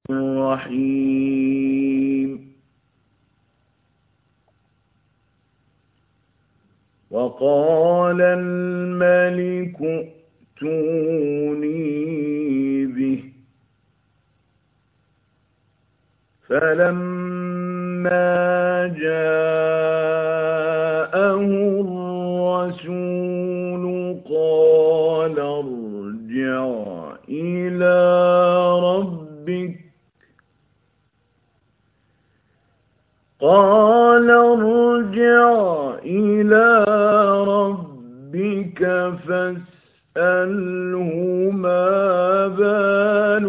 رحيم. وقال الملك ائتوني به، فلما جاءه الرسول قال ارجع إلى ربك فاسأله ما بال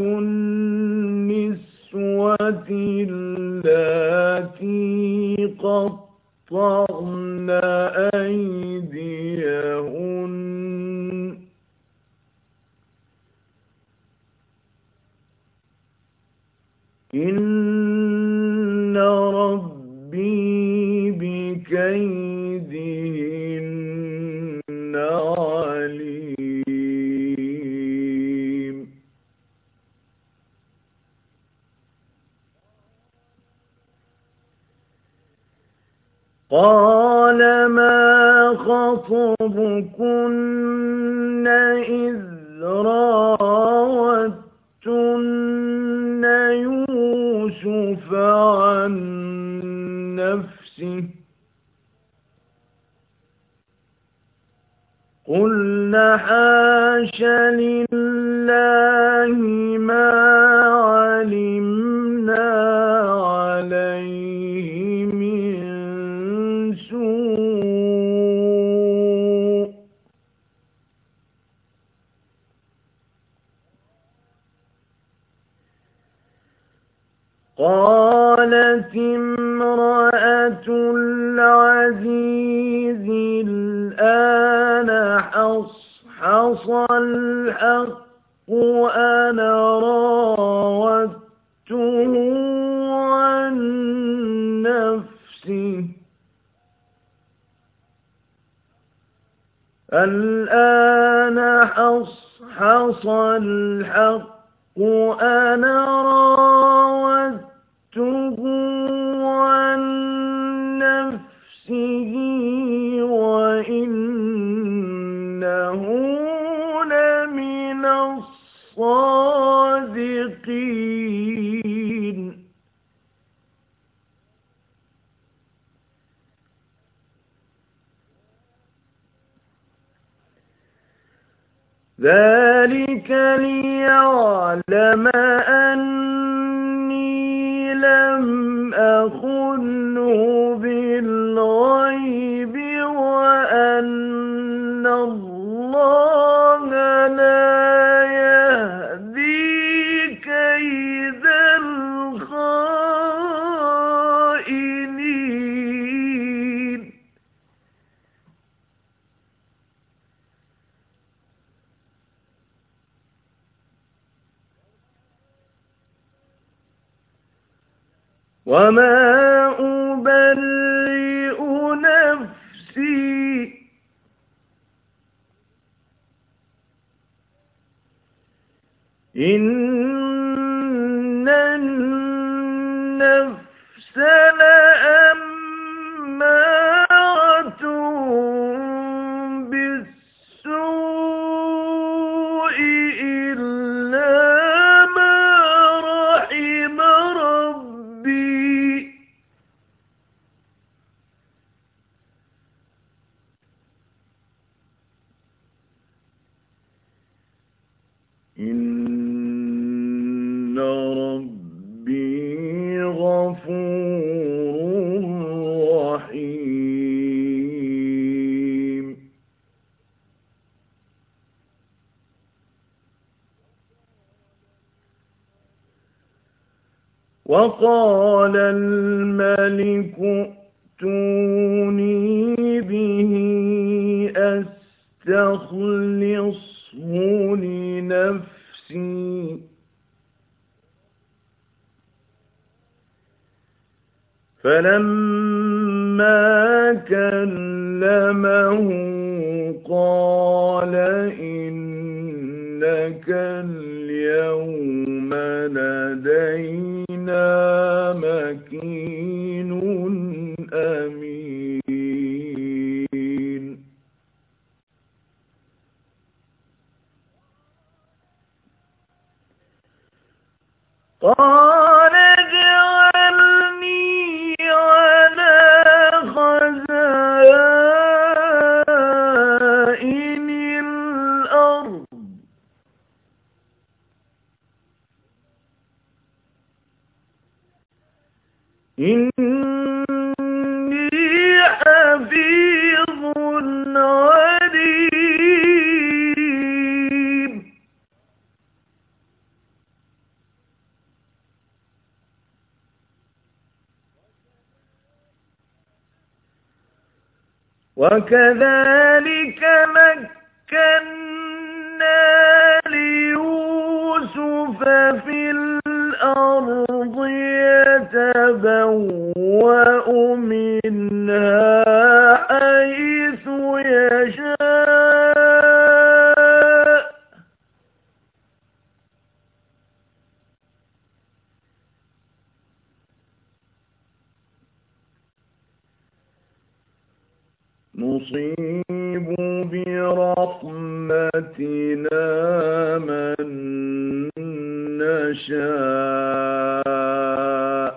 النسوة اللاتي قطعن أيديهن إن ربي بكيدهن عليم. قال ما خطبكن إذ راوتن يوسف عن نفسه قلن حاش لله ما علمنا عليه من سوء. قالت امرأة العزيز الآن حصحص الحق أنا راودته عن نفسه الآن حصحص الحق أنا راودته عن نفسه وإنه لمن الصادقين. ذلك ليعلم أني لم أخنه بالغيب وأن الله لا يهدي كيد الخائنين. وما أبرئ نفسي إن النفس لأمارة بالسوء إلا ما رحم ربي إن ربي غفور رحيم. وقال الملك ائتوني به أستخلصه لنفسي فلما كلمه قال إنك اليوم لدينا مكين أمين قال اجعلني على خزائن الأرض إني حفيظ عليم وكذلك مكنا ليوسف في الأرض يتبوأ منها حيث يشاء نصيب برحمتنا من نشاء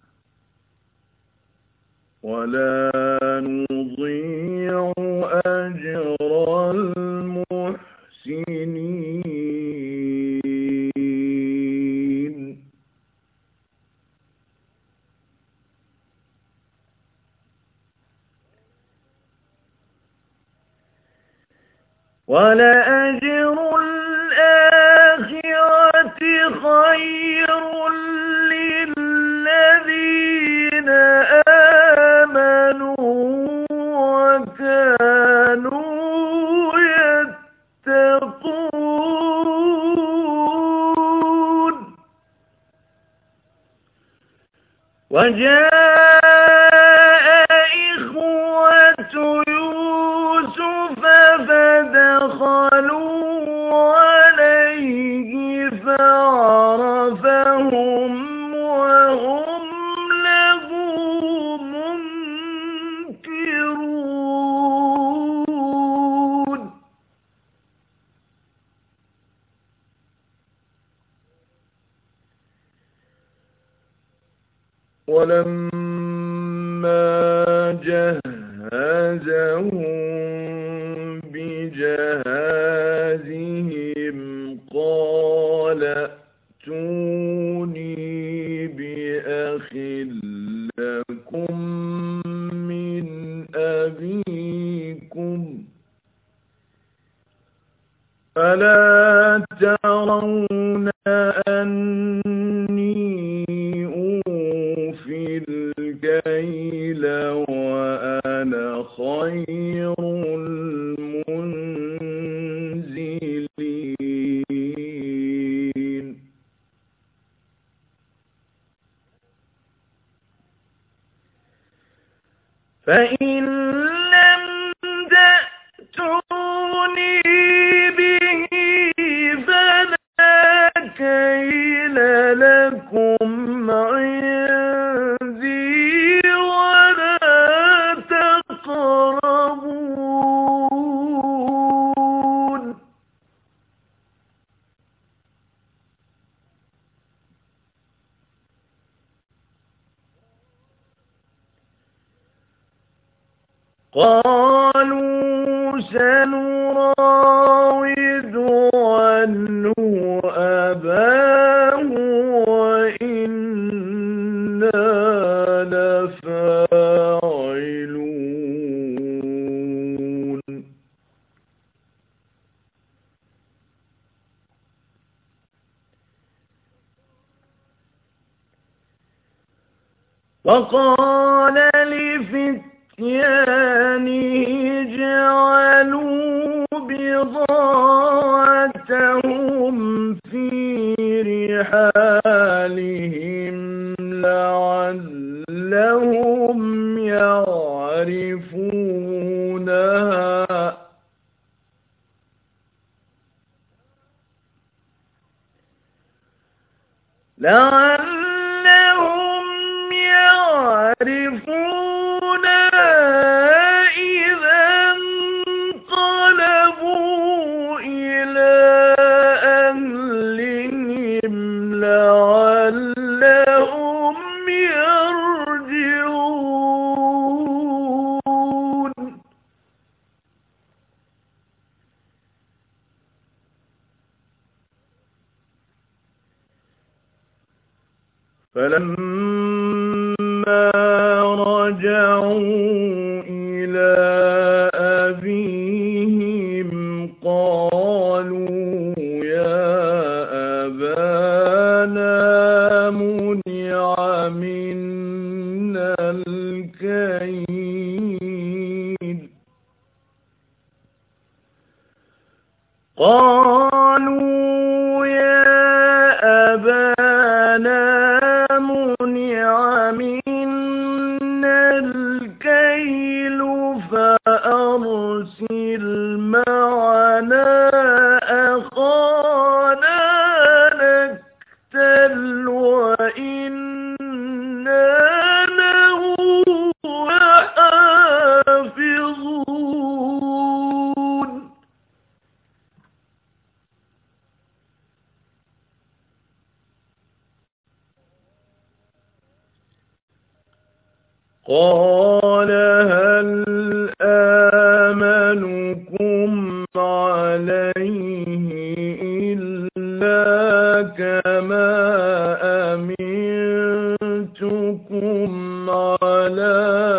ولا نضيع أجر المحسنين ولأجر الآخرة خير للذين آمنوا وكانوا يتقون وجاء إخوة يوسف فدخلوا عليه فعرفهم وهم له منكرون ولما جهزهم بجهازهم قال ائتوني بأخ لكم من أبيكم ألا ترون أني أوفي الكيل وأنا خير المنزلين فإن لم تأتوني به فلا كيل لكم عندي ولا تقربون قالوا سنراود عنه أباه وإنا لفاعلون وقال لفتيانه جعلوا بضاعتهم في رحالهم لعلهم يعرفونها إذا انقلبوا إلى أهلهم لعلهم يرجعون فلما رجعوا إلى أبيهم قالوا يا أبانا منع منا الكيل قالوا يا أبانا منع منا الكيل فأرسل معنا أخانا نكتل وإنا له لحافظون قال هل آمنكم عليه إلا كما أمنتكم على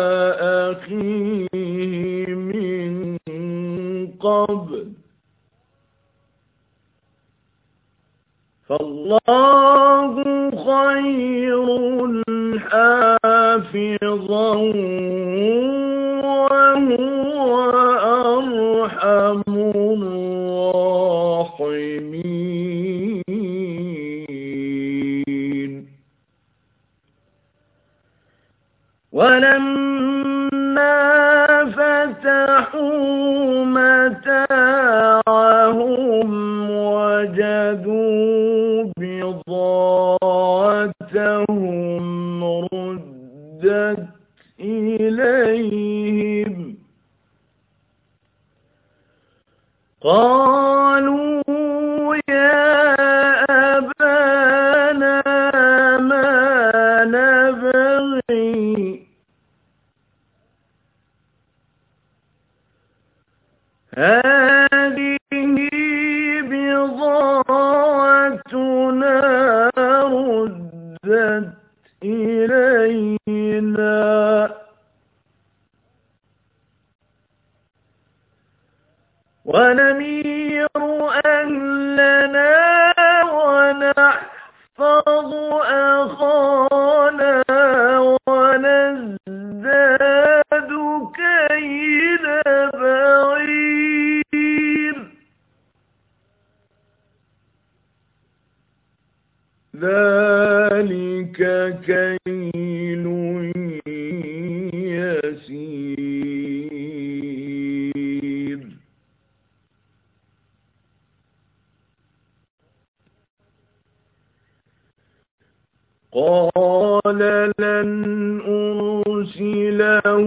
أخيه من قبل فالله خير حافظا وهو أرحم الراحمين ولما فتحوا متاعهم وجدوا بضاعتهم ردت إليهم قالوا يا أبانا ما نبغي هذه بضاعتنا ردت إلينا ونمير أهلنا ونحفظ أخانا ونزداد كيل بعير ذلك كيل يسير قال لن أرسله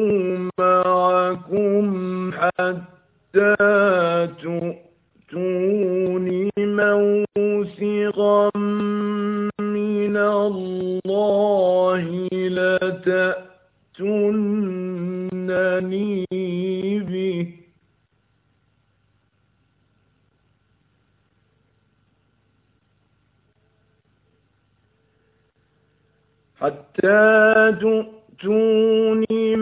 معكم حتى تؤتون موثقا من الله لتأتونني به حتى تؤتون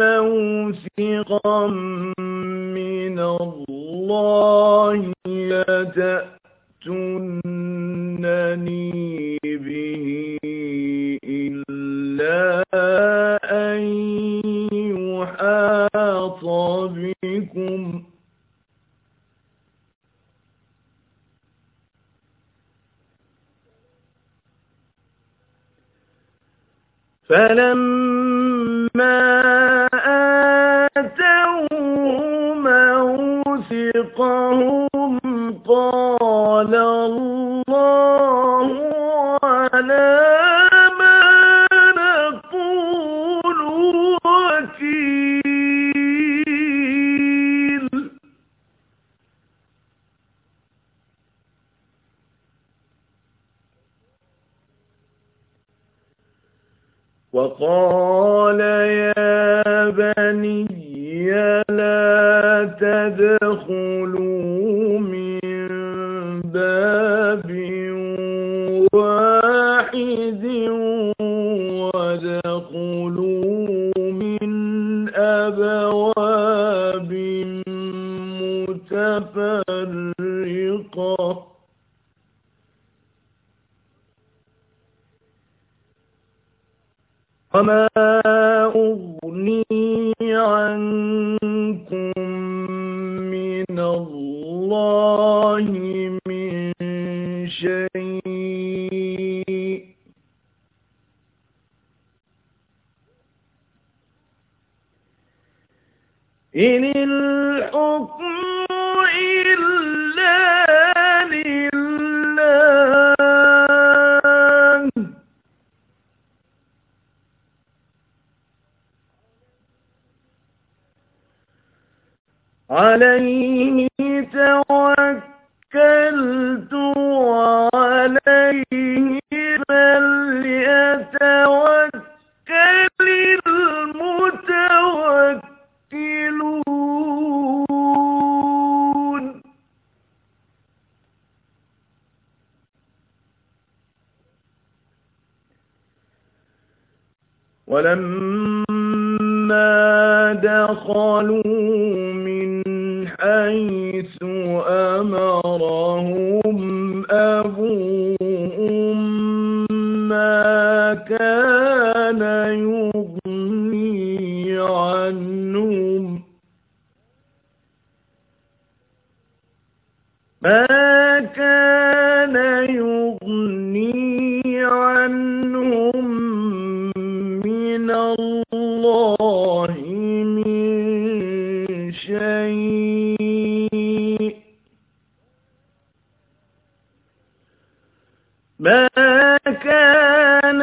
موثقا من الله لتأتونني به إلا أن يحاط بكم فلما آتوا موثقهم قال الله على ما نقول وقال يا بني لا تدخلوا من باب واحد وادخلوا من أبواب متفرقة وما أغني عنكم من الله من شيء إن الحكم إلا لله عليه توكلت وعليه فليتوكل المتوكلون ولما دخلوا من حيث أمرهم أبوهم ما كان يغني عنهم من الله من شيء ما كان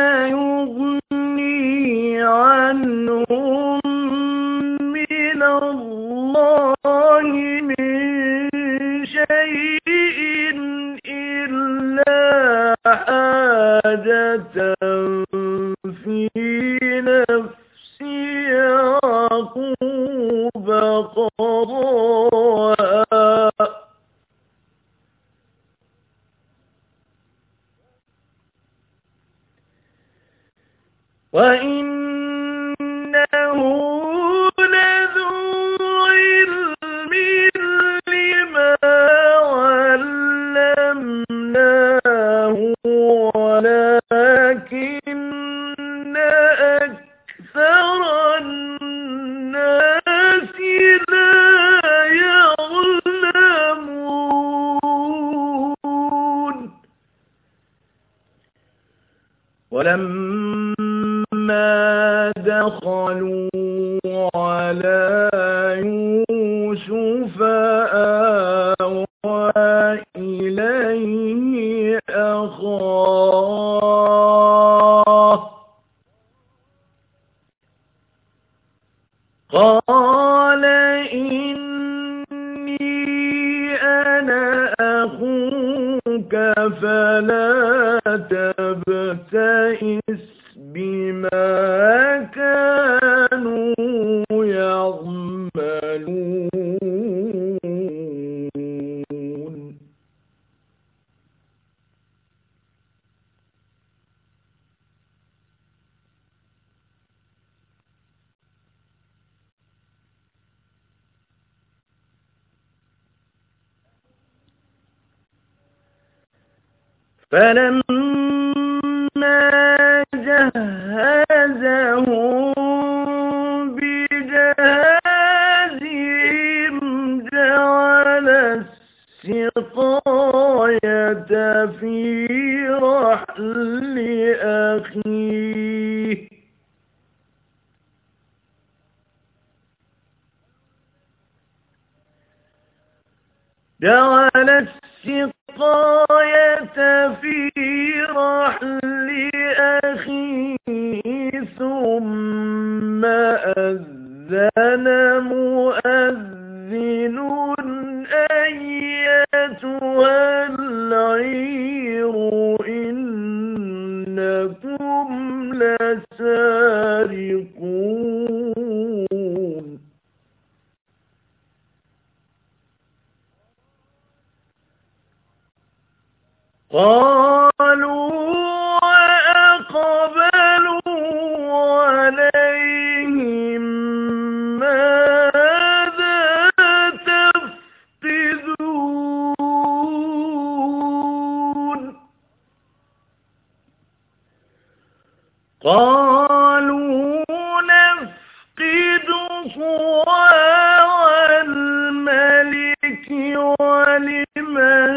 يغني عنهم من الله من شيء إلا حاجة في نفس يعقوب قضاها وإنه لذو علم لما علمناه ولكن أكثر الناس لا يعلمون ولما دخلوا على يوسف آوى إليه أخاه قال إني أنا أخوك فلا تبتئس بما كانوا يعملون فلما جهزهم بجهازهم جعل السقاية في رحل أخيه ثم أذن مؤذن أيتها العير إنكم لسارقون قالوا وأقبلوا عليهم ماذا تفقدون قالوا نفقد صواع الملك ولمن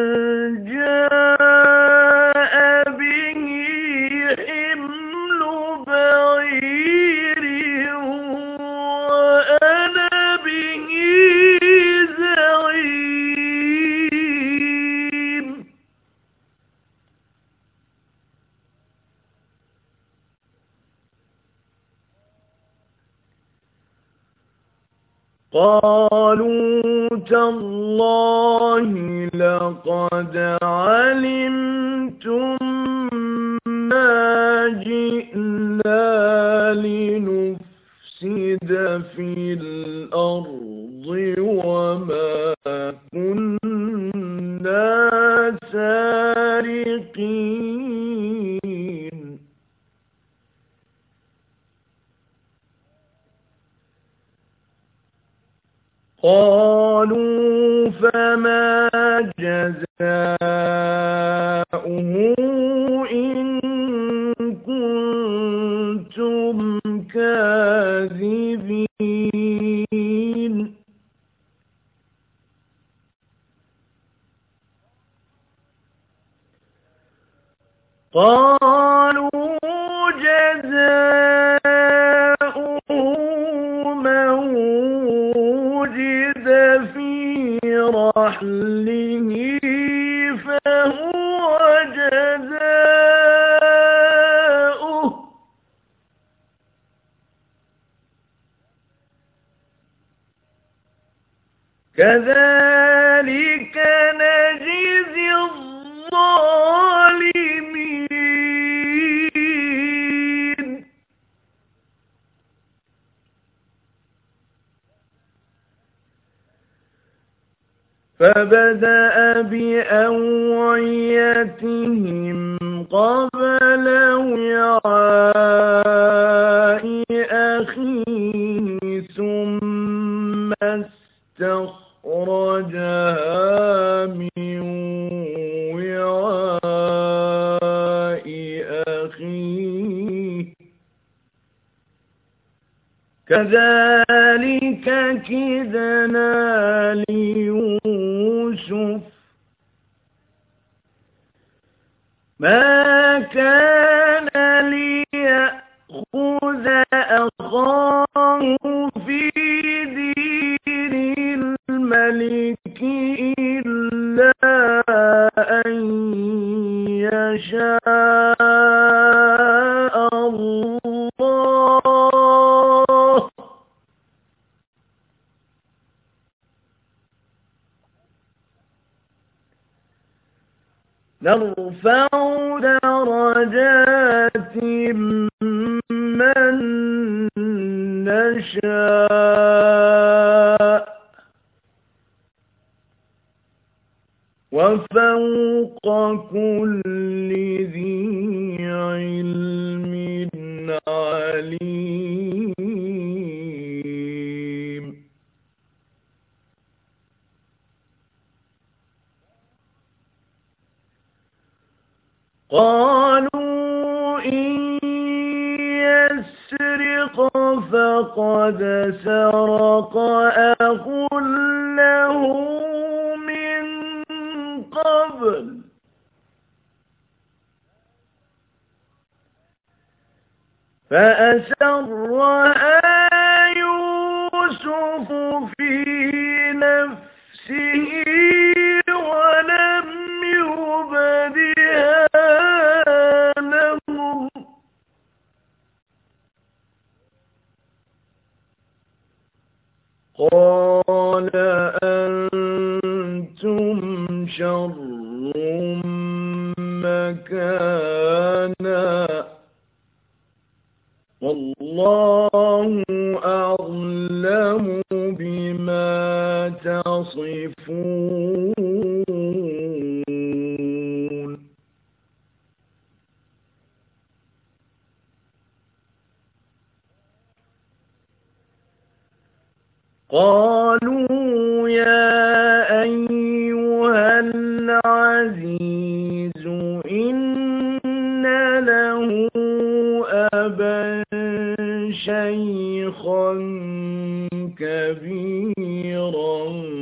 جاء به حمل بعير وأنا به زعيم قالوا تالله لقد علمتم ما جئنا لنفسد في الأرض وما كنا سارقين قالوا فما جزاؤه إن كنتم كاذبين قالوا جزاؤه من وجد في رحله فهو جزاؤه كذلك نجزي الظالمين فبدأ بأوعيتهم قبل وعاء أخيه ثم استخرجها من وعاء أخيه كذلك كدنا ليوسف ما كان ليأخذ أخاه في دين الملك إلا أن يشاء الله نرفع درجات من نشاء وفوق كل ذي علم عليم قالوا إن يسرق فقد سرق أخ له من قبل فأسرها يوسف في نفسه ولم يبدها لهم قال أنتم شر مكانا والله أعلم بما تصفون قالوا يا أيها العزيز إن له أبا شيخا كبيرا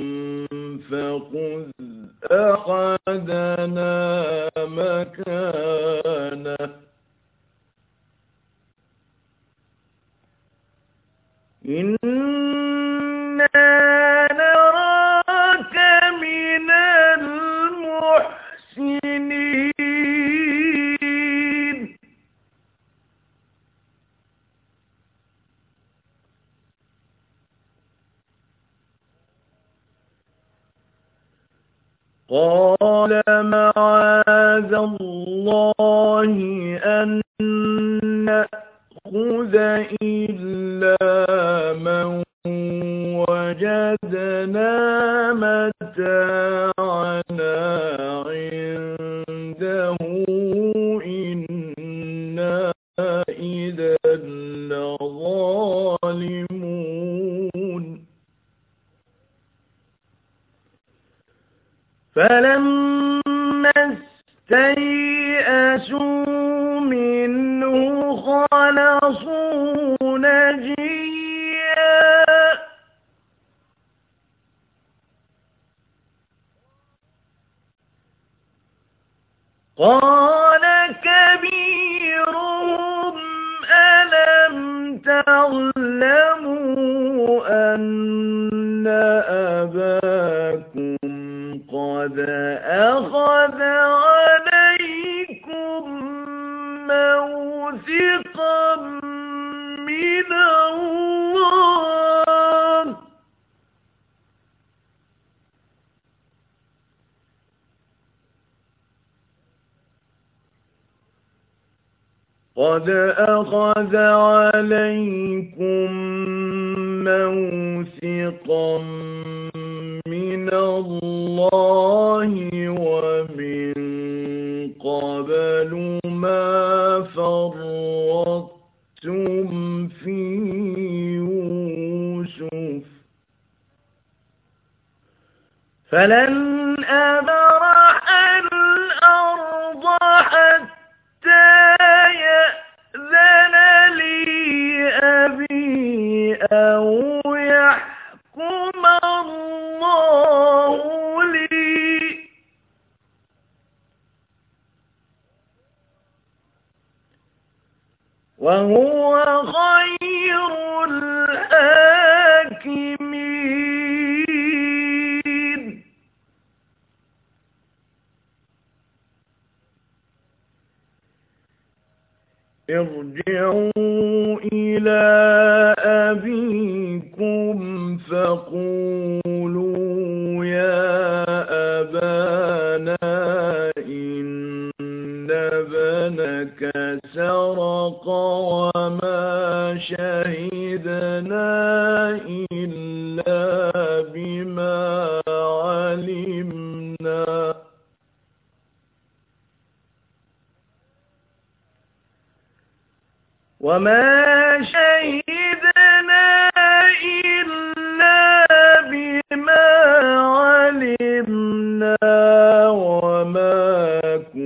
فخذ أحدنا مكانه إنا نراك من المحسنين قال معاذ الله أن نأخذ إلا من وجدنا متاعنا عنده إنا إذا لظالمون فلما استيئسوا منه خلصوا نجيا قال كبيرهم ألم تعلموا أن أباكم قد أخذ عليكم موثقا من الله قد أخذ عليكم موثقا من الله ومن قبل ما فرطتم في يوسف فلن أبرح الأرض حتى يأذن لي أبي أو يحكم الله لي وهو خير الحاكمين ارجعوا إلى أبيكم فقولوا يا أبانا إن ابنك سرق وما شهدنا إلا بما علمنا وما شهدنا إلا بما علمنا وما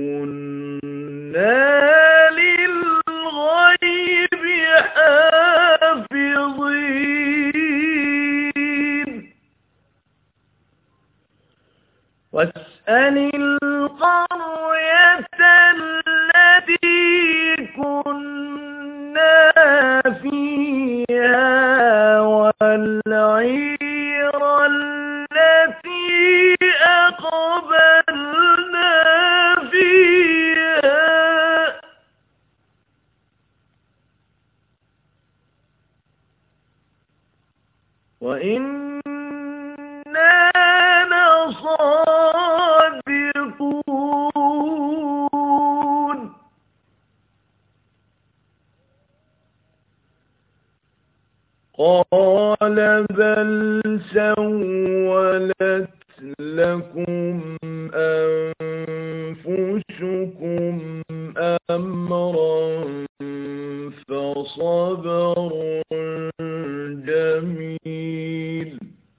كنا للغيب حافظين واسأل القرية التي كنا فيها والعير التي أقبلنا فيها وإنا لصادقون قال بل سولت لكم أنفسكم أمرا فصبر جميل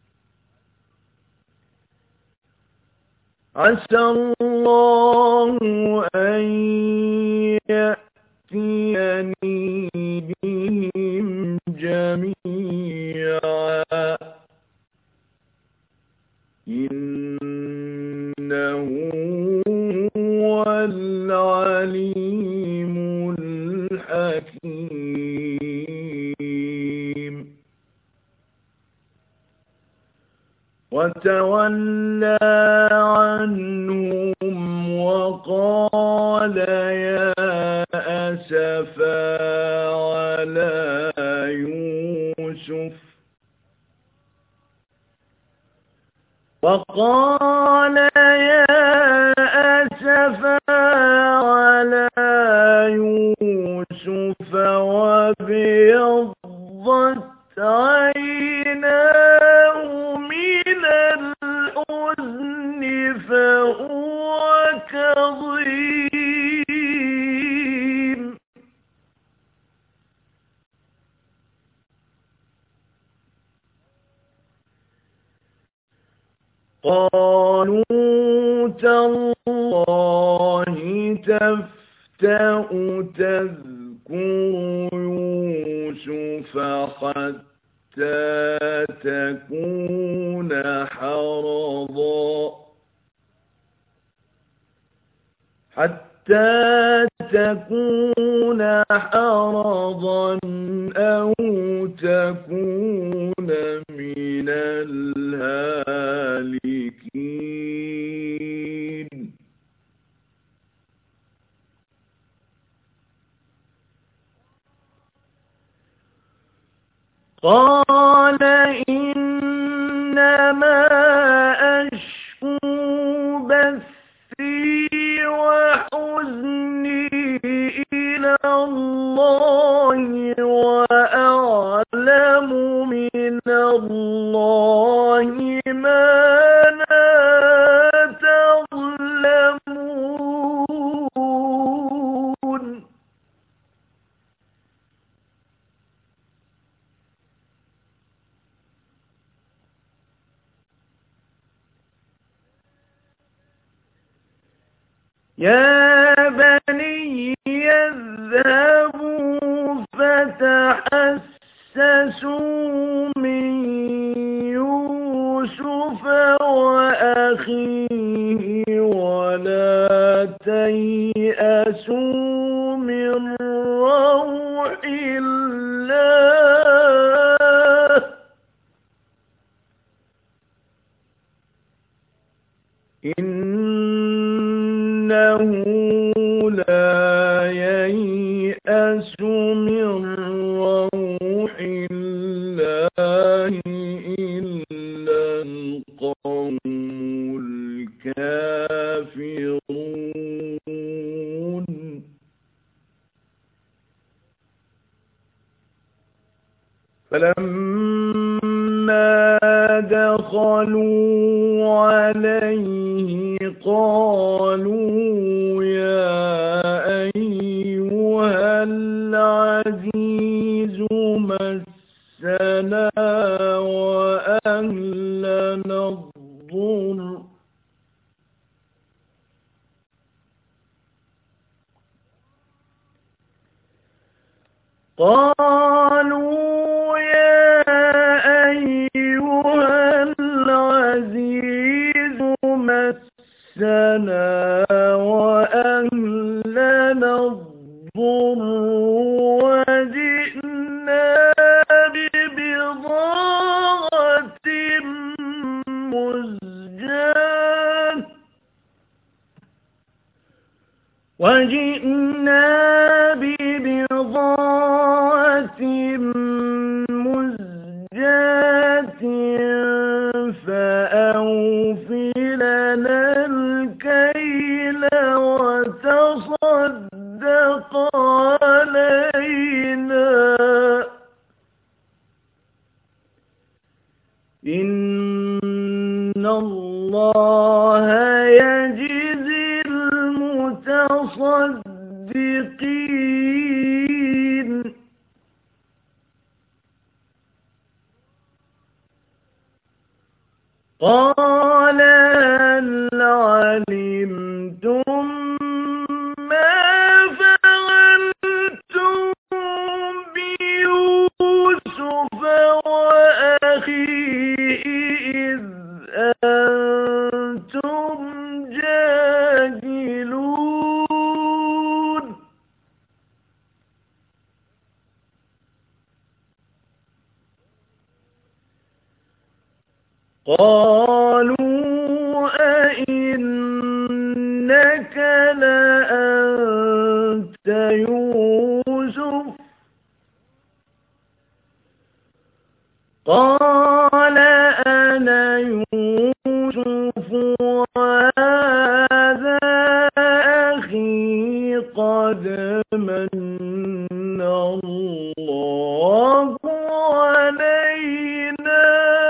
عسى الله أن يأتيني بهم جميعا إنه هو العليم الحكيم وتولى عنهم وقال يا أسفا على يوسف وقال يا أسفا على يوسف وابيضت عيناه من الحزن فهو كظيم قالوا تالله تفتأ تذكر يوسف حتى تكون حرضا أو تكون من الهالكين قال إنما أشكو بثي وحزني إلى الله وأعلم من الله ما لا تعلمون يا بني اذهبوا فتحسسوا من يوسف وأخيه ولا تيأسوا من روح الله إنه لا ييأس من روح الله إلا القوم الكافرون فلما دخلوا عليه قالوا يا أيها العزيز مسنا وأهلنا الضر قالوا يا أيها العزيز مسنا وأهلنا الضر وجئنا ببضاعة مزجاة فأوف لنا الكيل وتصدق علينا اللَّهَ يَجْزِي الْمُتَصَدِّقِينَ قَالَ هَلْ عَلِمْتُم مَّا فَعَلْتُم بِيُوسُفَ وَأَخِيهِ إِذْ أَنتُمْ جَاهِلُونَ قَالُوا أَإِنَّكَ لَأَنتَ يُوسُفُ قَالَ أَنَا يُوسُفُ وَهَٰذَا أَخِي قَدْ مَنَّ اللَّهُ عَلَيْنَا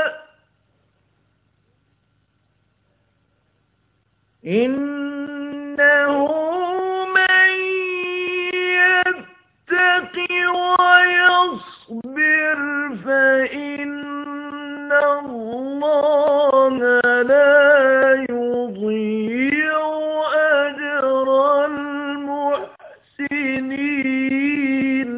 إِنَّهُ مَن يَتَّقِ وَيَصْبِرْ فَإِنَّ اللَّهَ لَا يُضِيعُ أَجْرَ الْمُحْسِنِينَ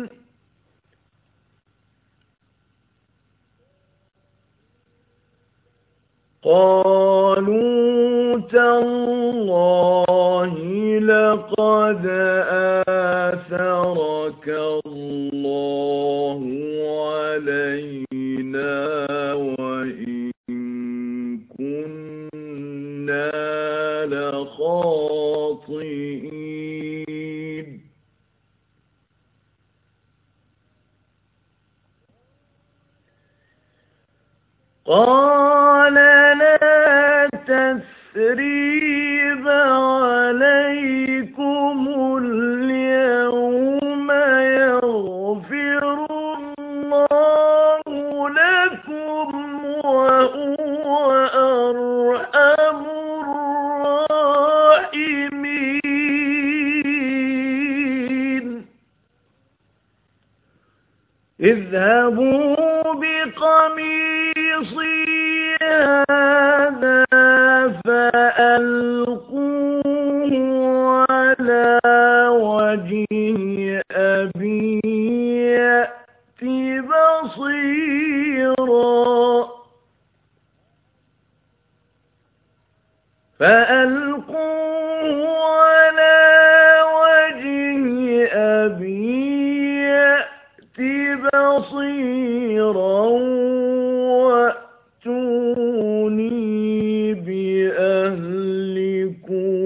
قَالُوا تَاللَّهِ لَقَدْ آثَرَكَ اللَّهُ عَلَيْنَا وَإِن كُنَّا لَخَاطِئِينَ قَالَ لَا تَثْرِيبَ عَلَيْكُمُ الْيَوْمَ يَغْفِرُ اللَّهُ لَكُمْ وَهُوَ أَرْحَمُ الرَّاحِمِينَ اذْهَبُوا بِقَمِيصِي هَٰذَا فَأَلْقُوهُ عَلَىٰ وَجْهِ أَبِي يَأْتِ بَصِيرًا فَأَلْقُوهُ عَلَىٰ وَجْهِ أَبِي يَأْتِ بَصِيرًا وَأْتُونِي بِأَهْلِكُمْ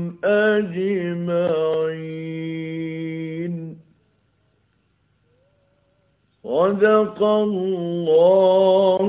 أَجْمَعِينَ صدق الله